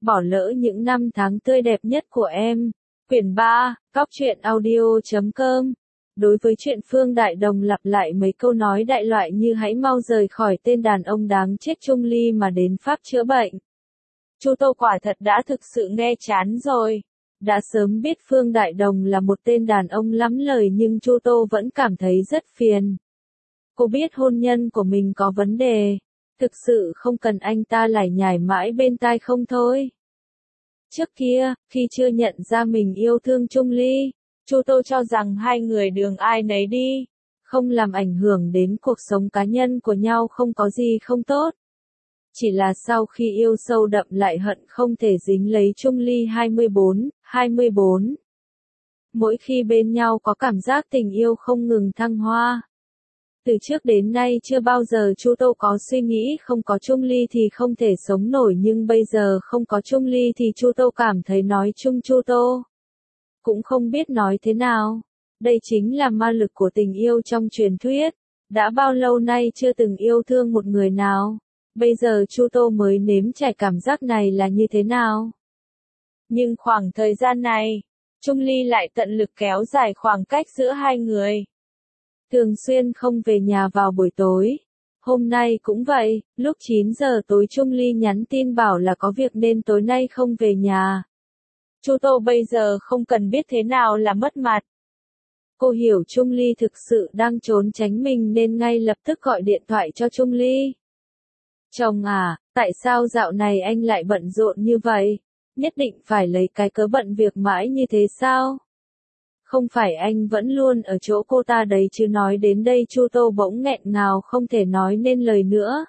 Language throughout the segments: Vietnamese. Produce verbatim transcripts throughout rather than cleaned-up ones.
bỏ lỡ những năm tháng tươi đẹp nhất của em. Quyển ba, Cóc truyện audio chấm com. Đối với chuyện Phương Đại Đồng lặp lại mấy câu nói đại loại như hãy mau rời khỏi tên đàn ông đáng chết Trung Ly mà đến Pháp chữa bệnh. Chu Tô quả thật đã thực sự nghe chán rồi. Đã sớm biết Phương Đại Đồng là một tên đàn ông lắm lời nhưng Chu Tô vẫn cảm thấy rất phiền. Cô biết hôn nhân của mình có vấn đề. Thực sự không cần anh ta lải nhải mãi bên tai không thôi. Trước kia, khi chưa nhận ra mình yêu thương Trung Ly, Chu Tô cho rằng hai người đường ai nấy đi, không làm ảnh hưởng đến cuộc sống cá nhân của nhau không có gì không tốt. Chỉ là sau khi yêu sâu đậm lại hận không thể dính lấy Trung Ly hai mươi bốn, hai mươi bốn. Mỗi khi bên nhau có cảm giác tình yêu không ngừng thăng hoa. Từ trước đến nay chưa bao giờ Chu Tô có suy nghĩ không có Trung Ly thì không thể sống nổi nhưng bây giờ không có Trung Ly thì Chu Tô cảm thấy nói chung Chu Tô cũng không biết nói thế nào. Đây chính là ma lực của tình yêu trong truyền thuyết. Đã bao lâu nay chưa từng yêu thương một người nào. Bây giờ Chu Tô mới nếm trải cảm giác này là như thế nào. Nhưng khoảng thời gian này, Trung Ly lại tận lực kéo dài khoảng cách giữa hai người. Thường xuyên không về nhà vào buổi tối. Hôm nay cũng vậy, lúc chín giờ tối Trung Ly nhắn tin bảo là có việc nên tối nay không về nhà. Chu Tô bây giờ không cần biết thế nào là mất mặt. Cô hiểu Trung Ly thực sự đang trốn tránh mình nên ngay lập tức gọi điện thoại cho Trung Ly. Chồng à, tại sao dạo này anh lại bận rộn như vậy? Nhất định phải lấy cái cớ bận việc mãi như thế sao? Không phải anh vẫn luôn ở chỗ cô ta đấy chứ. Nói đến đây Chu Tô bỗng nghẹn ngào không thể nói nên lời nữa.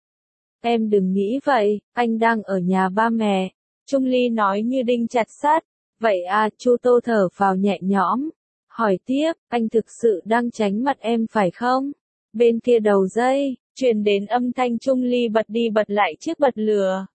Em đừng nghĩ vậy, anh đang ở nhà ba mẹ. Trung Ly nói như đinh chặt sắt. Vậy à, Chu Tô thở phào nhẹ nhõm. Hỏi tiếp, anh thực sự đang tránh mặt em phải không? Bên kia đầu dây, truyền đến âm thanh Trung Ly bật đi bật lại chiếc bật lửa.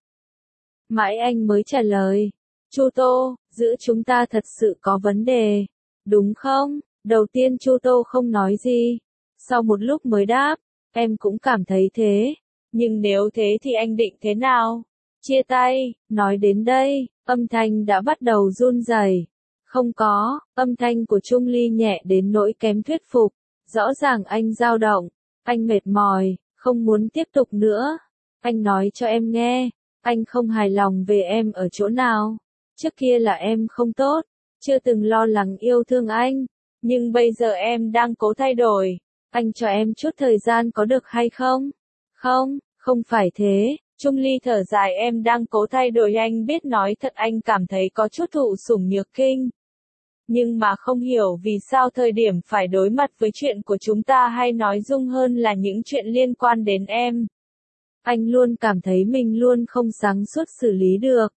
Mãi anh mới trả lời. Chu Tô, giữa chúng ta thật sự có vấn đề. Đúng không? Đầu tiên Chu Tô không nói gì. Sau một lúc mới đáp. Em cũng cảm thấy thế. Nhưng nếu thế thì anh định thế nào? Chia tay. Nói đến đây, âm thanh đã bắt đầu run rẩy. Không có, âm thanh của Trung Ly nhẹ đến nỗi kém thuyết phục. Rõ ràng anh dao động. Anh mệt mỏi, không muốn tiếp tục nữa. Anh nói cho em nghe. Anh không hài lòng về em ở chỗ nào. Trước kia là em không tốt. Chưa từng lo lắng yêu thương anh. Nhưng bây giờ em đang cố thay đổi. Anh cho em chút thời gian có được hay không? Không, không phải thế. Trung Ly thở dài. Em đang cố thay đổi. Anh biết nói thật anh cảm thấy có chút thụ sủng nhược kinh. Nhưng mà không hiểu vì sao thời điểm phải đối mặt với chuyện của chúng ta hay nói dung hơn là những chuyện liên quan đến em. Anh luôn cảm thấy mình luôn không sáng suốt xử lý được.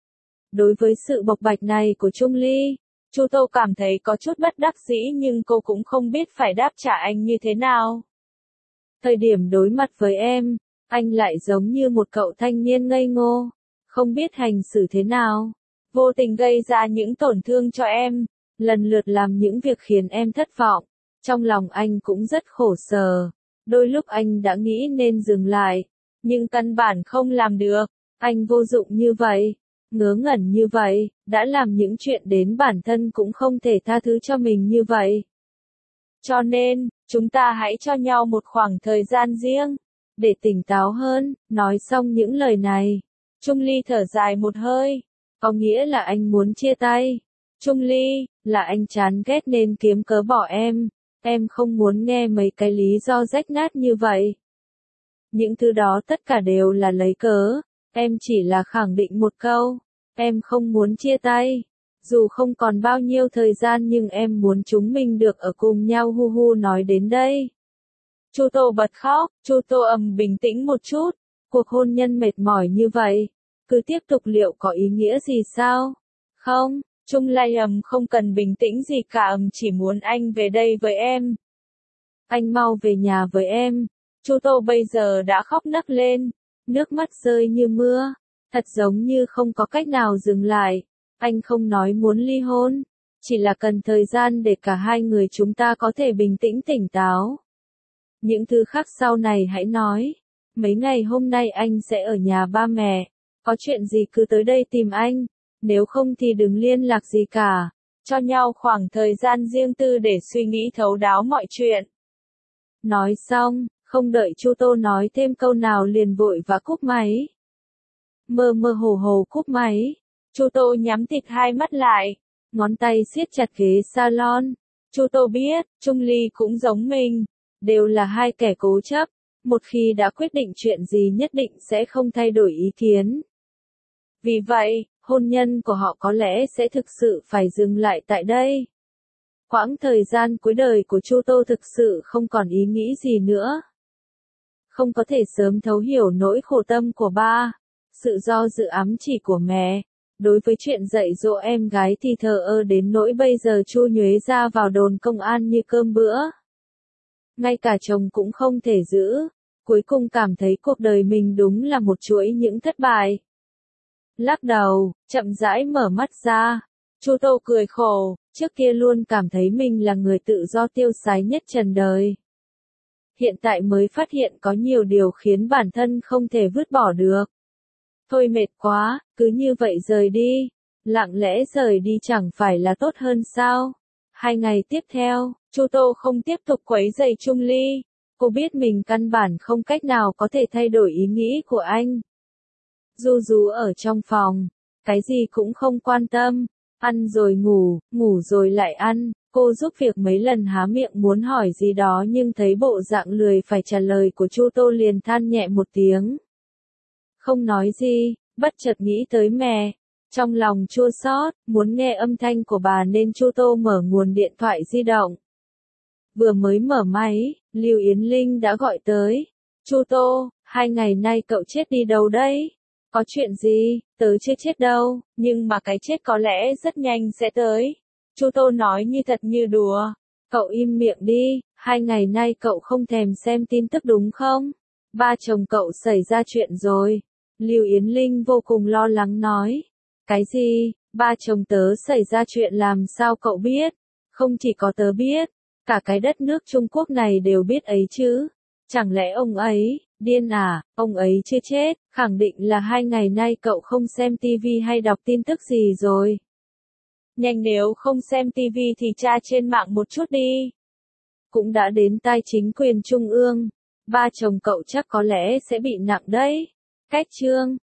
Đối với sự bộc bạch này của Trung Ly, Chu Tô cảm thấy có chút bất đắc dĩ nhưng cô cũng không biết phải đáp trả anh như thế nào. Thời điểm đối mặt với em, anh lại giống như một cậu thanh niên ngây ngô, không biết hành xử thế nào, vô tình gây ra những tổn thương cho em, lần lượt làm những việc khiến em thất vọng. Trong lòng anh cũng rất khổ sở, đôi lúc anh đã nghĩ nên dừng lại, nhưng căn bản không làm được. Anh vô dụng như vậy, ngớ ngẩn như vậy, đã làm những chuyện đến bản thân cũng không thể tha thứ cho mình như vậy. Cho nên, chúng ta hãy cho nhau một khoảng thời gian riêng, để tỉnh táo hơn. Nói xong những lời này, Trung Ly thở dài một hơi. Có nghĩa là anh muốn chia tay. Trung Ly, là anh chán ghét nên kiếm cớ bỏ em. Em không muốn nghe mấy cái lý do rách nát như vậy. Những thứ đó tất cả đều là lấy cớ. Em chỉ là khẳng định một câu. Em không muốn chia tay. Dù không còn bao nhiêu thời gian nhưng em muốn chúng mình được ở cùng nhau. Hu hu. Nói đến đây, Chu Tô bật khóc. Chu Tô ầm bình tĩnh một chút. Cuộc hôn nhân mệt mỏi như vậy, cứ tiếp tục liệu có ý nghĩa gì sao? Không, Trung Lai ầm không cần bình tĩnh gì cả. Ầm chỉ muốn anh về đây với em. Anh mau về nhà với em. Chu Tô bây giờ đã khóc nấc lên, nước mắt rơi như mưa, thật giống như không có cách nào dừng lại. Anh không nói muốn ly hôn, chỉ là cần thời gian để cả hai người chúng ta có thể bình tĩnh tỉnh táo. Những thứ khác sau này hãy nói. Mấy ngày hôm nay anh sẽ ở nhà ba mẹ, Có chuyện gì cứ tới đây tìm anh, nếu không thì đừng liên lạc gì cả. Cho nhau khoảng thời gian riêng tư để suy nghĩ thấu đáo mọi chuyện. Nói xong, không đợi Chu Tô nói thêm câu nào liền vội và cúp máy. Mơ mơ hồ hồ cúp máy, Chu Tô nhắm tịt hai mắt lại, ngón tay siết chặt ghế salon. Chu Tô biết, Trung Ly cũng giống mình, đều là hai kẻ cố chấp, một khi đã quyết định chuyện gì nhất định sẽ không thay đổi ý kiến. Vì vậy, hôn nhân của họ có lẽ sẽ thực sự phải dừng lại tại đây. Quãng thời gian cuối đời của Chu Tô thực sự không còn ý nghĩ gì nữa. Không có thể sớm thấu hiểu nỗi khổ tâm của ba, sự do dự ám chỉ của mẹ. Đối với chuyện dạy dỗ em gái thì thờ ơ đến nỗi bây giờ Chu Nhuế ra vào đồn công an như cơm bữa. Ngay cả chồng cũng không thể giữ, cuối cùng cảm thấy cuộc đời mình đúng là một chuỗi những thất bại. Lắc đầu, chậm rãi mở mắt ra, Chu Tô cười khổ, trước kia luôn cảm thấy mình là người tự do tiêu sái nhất trần đời. Hiện tại mới phát hiện có nhiều điều khiến bản thân không thể vứt bỏ được. Thôi mệt quá, cứ như vậy rời đi. Lặng lẽ rời đi chẳng phải là tốt hơn sao? Hai ngày tiếp theo, Chu Tô không tiếp tục quấy rầy Trung Ly. Cô biết mình căn bản không cách nào có thể thay đổi ý nghĩ của anh. Du rú ở trong phòng, cái gì cũng không quan tâm, ăn rồi ngủ, ngủ rồi lại ăn. Cô giúp việc mấy lần há miệng muốn hỏi gì đó nhưng thấy bộ dạng lười phải trả lời của Chu Tô liền than nhẹ một tiếng. Không nói gì, bất chợt nghĩ tới mẹ. Trong lòng chua xót, muốn nghe âm thanh của bà nên Chu Tô mở nguồn điện thoại di động. Vừa mới mở máy, Lưu Yến Linh đã gọi tới. Chu Tô, hai ngày nay cậu chết đi đâu đấy? Có chuyện gì? Tớ chưa chết đâu, nhưng mà cái chết có lẽ rất nhanh sẽ tới. Chu Tô nói như thật như đùa. Cậu im miệng đi, hai ngày nay cậu không thèm xem tin tức đúng không? Ba chồng cậu xảy ra chuyện rồi. Lưu Yến Linh vô cùng lo lắng nói. Cái gì? Ba chồng tớ xảy ra chuyện làm sao cậu biết? Không chỉ có tớ biết, cả cái đất nước Trung Quốc này đều biết ấy chứ. Chẳng lẽ ông ấy, điên à, ông ấy chưa chết, khẳng định là hai ngày nay cậu không xem tivi hay đọc tin tức gì rồi. Nhanh nếu không xem tivi thì tra trên mạng một chút đi. Cũng đã đến tai chính quyền trung ương, ba chồng cậu chắc có lẽ sẽ bị nặng đấy. Cách chương